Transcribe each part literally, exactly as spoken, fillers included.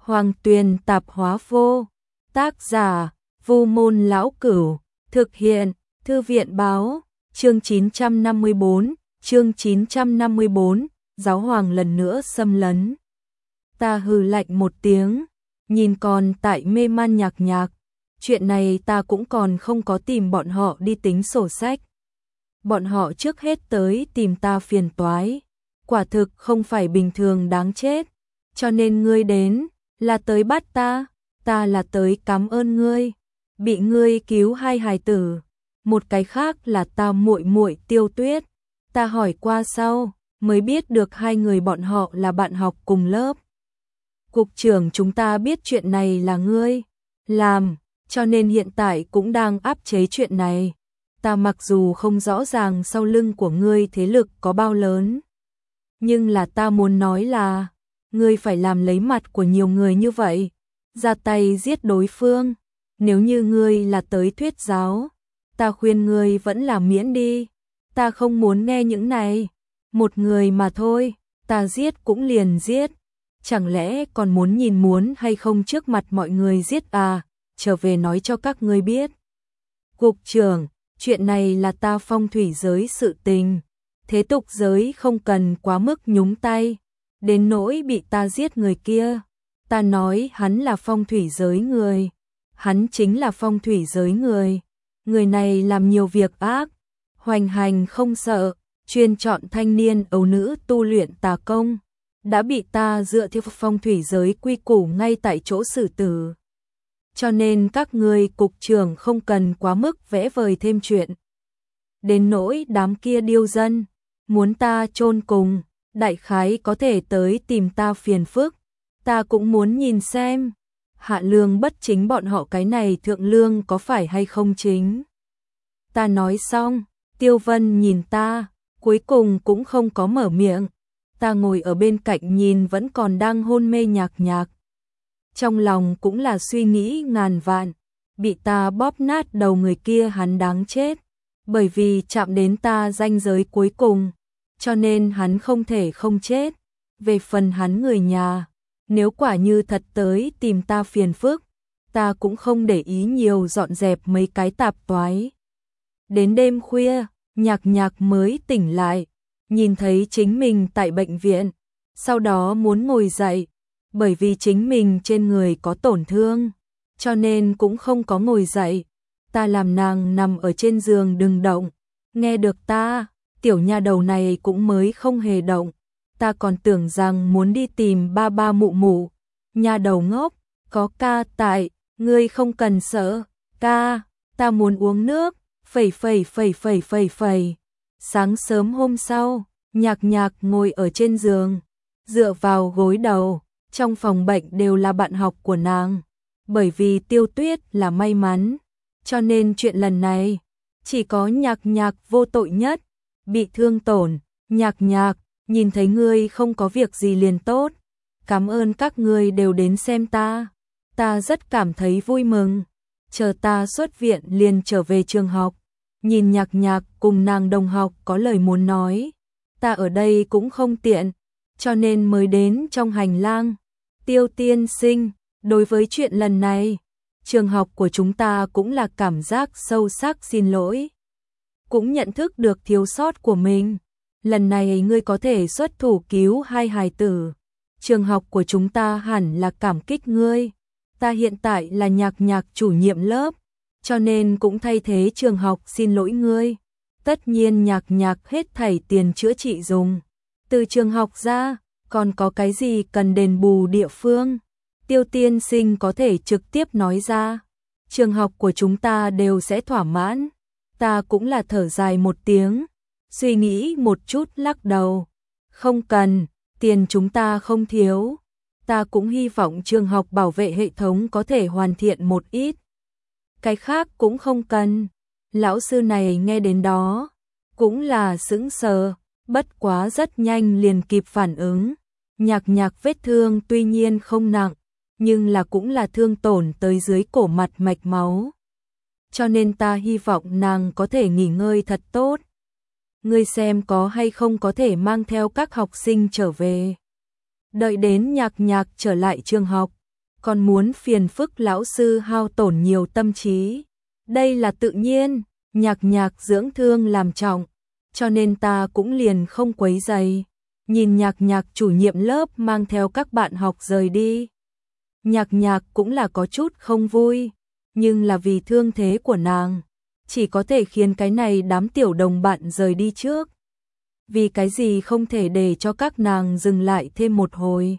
Hoàng Tuyền Tạp Hóa Vô. Tác giả: Vu Môn Lão Cửu. Thực hiện: Thư viện Báo. Chương chín trăm năm mươi bốn. Chương chín trăm năm mươi bốn. Giáo hoàng lần nữa xâm lấn. Ta hừ lạnh một tiếng, nhìn còn tại mê man Nhạc Nhạc. Chuyện này ta cũng còn không có tìm bọn họ đi tính sổ sách. Bọn họ trước hết tới tìm ta phiền toái, quả thực không phải bình thường đáng chết. Cho nên ngươi đến là tới bắt ta, ta là tới cảm ơn ngươi, bị ngươi cứu hai hài tử. Một cái khác là ta muội muội Tiêu Tuyết, ta hỏi qua sau mới biết được hai người bọn họ là bạn học cùng lớp. Cục trưởng chúng ta biết chuyện này là ngươi làm, cho nên hiện tại cũng đang áp chế chuyện này. Ta mặc dù không rõ ràng sau lưng của ngươi thế lực có bao lớn, nhưng là ta muốn nói là ngươi phải làm lấy mặt của nhiều người như vậy, ra tay giết đối phương. Nếu như ngươi là tới thuyết giáo, ta khuyên ngươi vẫn là miễn đi. Ta không muốn nghe những này. Một người mà thôi, ta giết cũng liền giết. Chẳng lẽ còn muốn nhìn muốn hay không trước mặt mọi người giết à? Trở về nói cho các ngươi biết. Cục trưởng, chuyện này là ta phong thủy giới sự tình, thế tục giới không cần quá mức nhúng tay. Đến nỗi bị ta giết người kia, ta nói hắn là phong thủy giới người. Hắn chính là phong thủy giới người. Người này làm nhiều việc ác, hoành hành không sợ, chuyên chọn thanh niên ấu nữ tu luyện tà công, đã bị ta dựa theo phong thủy giới quy củ ngay tại chỗ xử tử. Cho nên các ngươi cục trưởng không cần quá mức vẽ vời thêm chuyện. Đến nỗi đám kia điêu dân, muốn ta chôn cùng, đại khái có thể tới tìm ta phiền phức. Ta cũng muốn nhìn xem, hạ lương bất chính bọn họ cái này thượng lương có phải hay không chính. Ta nói xong, Tiêu Vân nhìn ta, cuối cùng cũng không có mở miệng. Ta ngồi ở bên cạnh nhìn vẫn còn đang hôn mê Nhạc Nhạc. Trong lòng cũng là suy nghĩ ngàn vạn, bị ta bóp nát đầu người kia hắn đáng chết. Bởi vì chạm đến ta ranh giới cuối cùng, cho nên hắn không thể không chết. Về phần hắn người nhà, nếu quả như thật tới tìm ta phiền phức, ta cũng không để ý nhiều, dọn dẹp mấy cái tạp toái. Đến đêm khuya, Nhạc Nhạc mới tỉnh lại, nhìn thấy chính mình tại bệnh viện, sau đó muốn ngồi dậy, bởi vì chính mình trên người có tổn thương, cho nên cũng không có ngồi dậy. Ta làm nàng nằm ở trên giường đừng động, nghe được ta, tiểu nha đầu này cũng mới không hề động. Ta còn tưởng rằng muốn đi tìm ba ba mụ mụ. Nha đầu ngốc, có ca tại, ngươi không cần sợ. Ca, ta muốn uống nước. Phẩy phẩy phẩy phẩy phẩy phẩy. Sáng sớm hôm sau, Nhạc Nhạc ngồi ở trên giường, dựa vào gối đầu. Trong phòng bệnh đều là bạn học của nàng. Bởi vì Tiêu Tuyết là may mắn, cho nên chuyện lần này chỉ có Nhạc Nhạc vô tội nhất, bị thương tổn. Nhạc Nhạc, nhìn thấy ngươi không có việc gì liền tốt. Cảm ơn các ngươi đều đến xem ta. Ta rất cảm thấy vui mừng. Chờ ta xuất viện liền trở về trường học. Nhìn Nhạc Nhạc cùng nàng đồng học có lời muốn nói. Ta ở đây cũng không tiện, cho nên mới đến trong hành lang. Tiêu tiên sinh, đối với chuyện lần này, trường học của chúng ta cũng là cảm giác sâu sắc xin lỗi. Cũng nhận thức được thiếu sót của mình. Lần này ngươi có thể xuất thủ cứu hai hài tử, trường học của chúng ta hẳn là cảm kích ngươi. Ta hiện tại là Nhạc Nhạc chủ nhiệm lớp, cho nên cũng thay thế trường học xin lỗi ngươi. Tất nhiên Nhạc Nhạc hết thảy tiền chữa trị dùng từ trường học ra, còn có cái gì cần đền bù địa phương, Tiêu tiên sinh có thể trực tiếp nói ra. Trường học của chúng ta đều sẽ thỏa mãn. Ta cũng là thở dài một tiếng, suy nghĩ một chút lắc đầu. Không cần, tiền chúng ta không thiếu. Ta cũng hy vọng trường học bảo vệ hệ thống có thể hoàn thiện một ít. Cái khác cũng không cần. Lão sư này nghe đến đó, cũng là sững sờ, bất quá rất nhanh liền kịp phản ứng. Nhạc Nhạc vết thương tuy nhiên không nặng, nhưng là cũng là thương tổn tới dưới cổ mặt mạch máu. Cho nên ta hy vọng nàng có thể nghỉ ngơi thật tốt. Ngươi xem có hay không có thể mang theo các học sinh trở về. Đợi đến Nhạc Nhạc trở lại trường học, còn muốn phiền phức lão sư hao tổn nhiều tâm trí. Đây là tự nhiên, Nhạc Nhạc dưỡng thương làm trọng, cho nên ta cũng liền không quấy rầy. Nhìn Nhạc Nhạc chủ nhiệm lớp mang theo các bạn học rời đi. Nhạc Nhạc cũng là có chút không vui, nhưng là vì thương thế của nàng, chỉ có thể khiến cái này đám tiểu đồng bạn rời đi trước. Vì cái gì không thể để cho các nàng dừng lại thêm một hồi.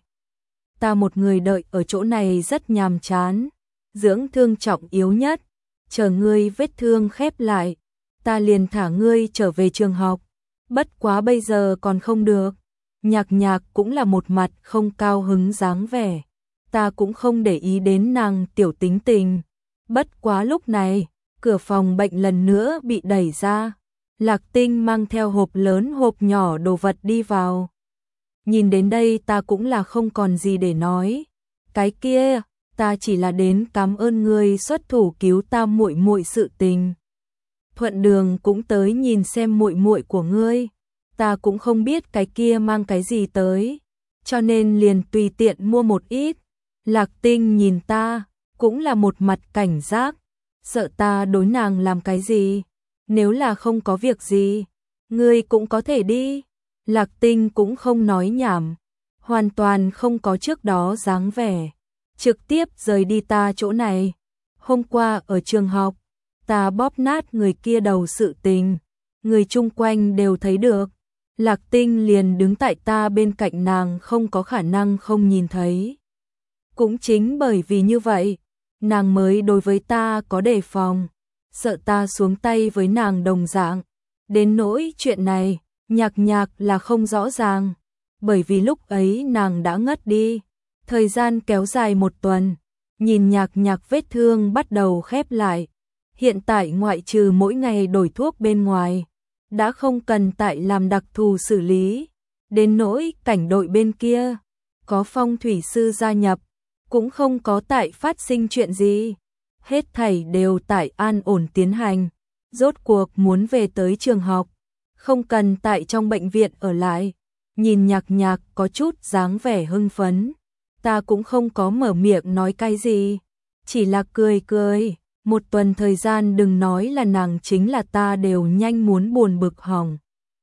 Ta một người đợi ở chỗ này rất nhàm chán, dưỡng thương trọng yếu nhất, chờ ngươi vết thương khép lại, ta liền thả ngươi trở về trường học. Bất quá bây giờ còn không được. Nhạc Nhạc cũng là một mặt không cao hứng dáng vẻ. Ta cũng không để ý đến nàng tiểu tính tình. Bất quá lúc này, cửa phòng bệnh lần nữa bị đẩy ra. Lạc Tinh mang theo hộp lớn hộp nhỏ đồ vật đi vào. Nhìn đến đây ta cũng là không còn gì để nói. Cái kia, ta chỉ là đến cảm ơn ngươi xuất thủ cứu ta muội muội sự tình. Thuận đường cũng tới nhìn xem muội muội của ngươi. Ta cũng không biết cái kia mang cái gì tới, cho nên liền tùy tiện mua một ít. Lạc Tinh nhìn ta, cũng là một mặt cảnh giác, sợ ta đối nàng làm cái gì. Nếu là không có việc gì, ngươi cũng có thể đi. Lạc Tinh cũng không nói nhảm, hoàn toàn không có trước đó dáng vẻ, trực tiếp rời đi ta chỗ này. Hôm qua ở trường học, ta bóp nát người kia đầu sự tình, người chung quanh đều thấy được. Lạc Tinh liền đứng tại ta bên cạnh nàng, không có khả năng không nhìn thấy. Cũng chính bởi vì như vậy, nàng mới đối với ta có đề phòng, sợ ta xuống tay với nàng đồng dạng. Đến nỗi chuyện này, Nhạc Nhạc là không rõ ràng, bởi vì lúc ấy nàng đã ngất đi. Thời gian kéo dài một tuần, nhìn Nhạc Nhạc vết thương bắt đầu khép lại. Hiện tại ngoại trừ mỗi ngày đổi thuốc bên ngoài, đã không cần tại làm đặc thù xử lý. Đến nỗi cảnh đội bên kia, có phong thủy sư gia nhập, cũng không có tại phát sinh chuyện gì. Hết thảy đều tại an ổn tiến hành, rốt cuộc muốn về tới trường học, không cần tại trong bệnh viện ở lại. Nhìn Nhạc Nhạc có chút dáng vẻ hưng phấn, ta cũng không có mở miệng nói cái gì, chỉ là cười cười. Một tuần thời gian đừng nói là nàng, chính là ta đều nhanh muốn buồn bực hỏng.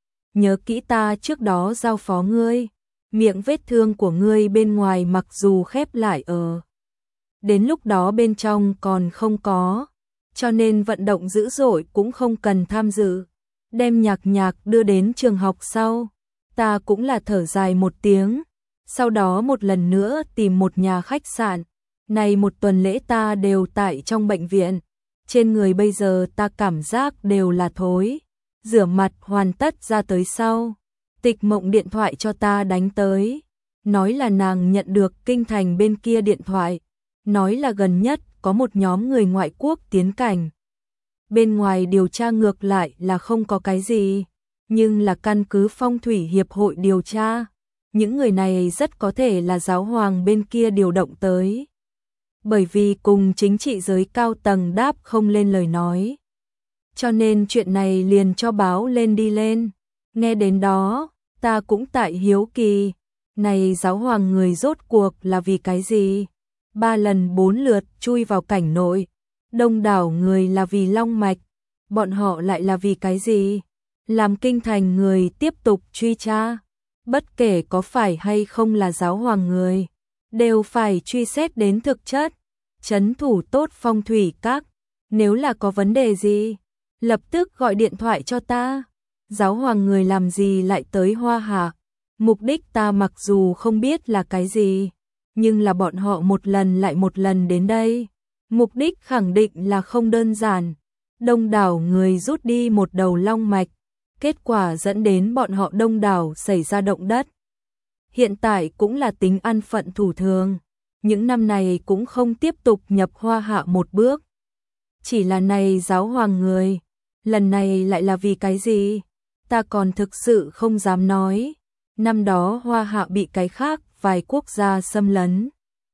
Nhớ kỹ ta trước đó giao phó ngươi, miệng vết thương của ngươi bên ngoài mặc dù khép lại ở, đến lúc đó bên trong còn không có, cho nên vận động dữ dội cũng không cần tham dự. Đem Nhạc Nhạc đưa đến trường học sau, ta cũng là thở dài một tiếng, sau đó một lần nữa tìm một nhà khách sạn. Này một tuần lễ ta đều tại trong bệnh viện, trên người bây giờ ta cảm giác đều là thối. Rửa mặt hoàn tất ra tới sau, Tịch Mộng điện thoại cho ta đánh tới, nói là nàng nhận được kinh thành bên kia điện thoại, nói là gần nhất có một nhóm người ngoại quốc tiến cảnh. Bên ngoài điều tra ngược lại là không có cái gì, nhưng là căn cứ phong thủy hiệp hội điều tra, những người này rất có thể là giáo hoàng bên kia điều động tới. Bởi vì cùng chính trị giới cao tầng đáp không lên lời nói, cho nên chuyện này liền cho báo lên đi lên. Nghe đến đó, ta cũng tại hiếu kỳ, này giáo hoàng người rốt cuộc là vì cái gì? Ba lần bốn lượt chui vào cảnh nội, đông đảo người là vì long mạch, bọn họ lại là vì cái gì? Làm kinh thành người tiếp tục truy tra, bất kể có phải hay không là giáo hoàng người, đều phải truy xét đến thực chất, trấn thủ tốt phong thủy các. Nếu là có vấn đề gì, lập tức gọi điện thoại cho ta. Giáo hoàng người làm gì lại tới Hoa Hạ? Mục đích ta mặc dù không biết là cái gì, nhưng là bọn họ một lần lại một lần đến đây, mục đích khẳng định là không đơn giản. Đông đảo người rút đi một đầu long mạch, kết quả dẫn đến bọn họ đông đảo xảy ra động đất. Hiện tại cũng là tính ăn phận thủ thường, những năm này cũng không tiếp tục nhập Hoa Hạ một bước. Chỉ là này giáo hoàng người, lần này lại là vì cái gì? Ta còn thực sự không dám nói. Năm đó Hoa Hạ bị cái khác vài quốc gia xâm lấn,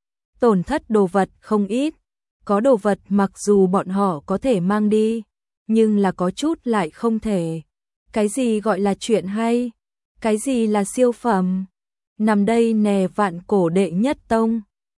tổn thất đồ vật không ít, có đồ vật mặc dù bọn họ có thể mang đi, nhưng là có chút lại không thể. Cái gì gọi là chuyện hay? Cái gì là siêu phẩm? Nằm đây nè vạn cổ đệ nhất tông.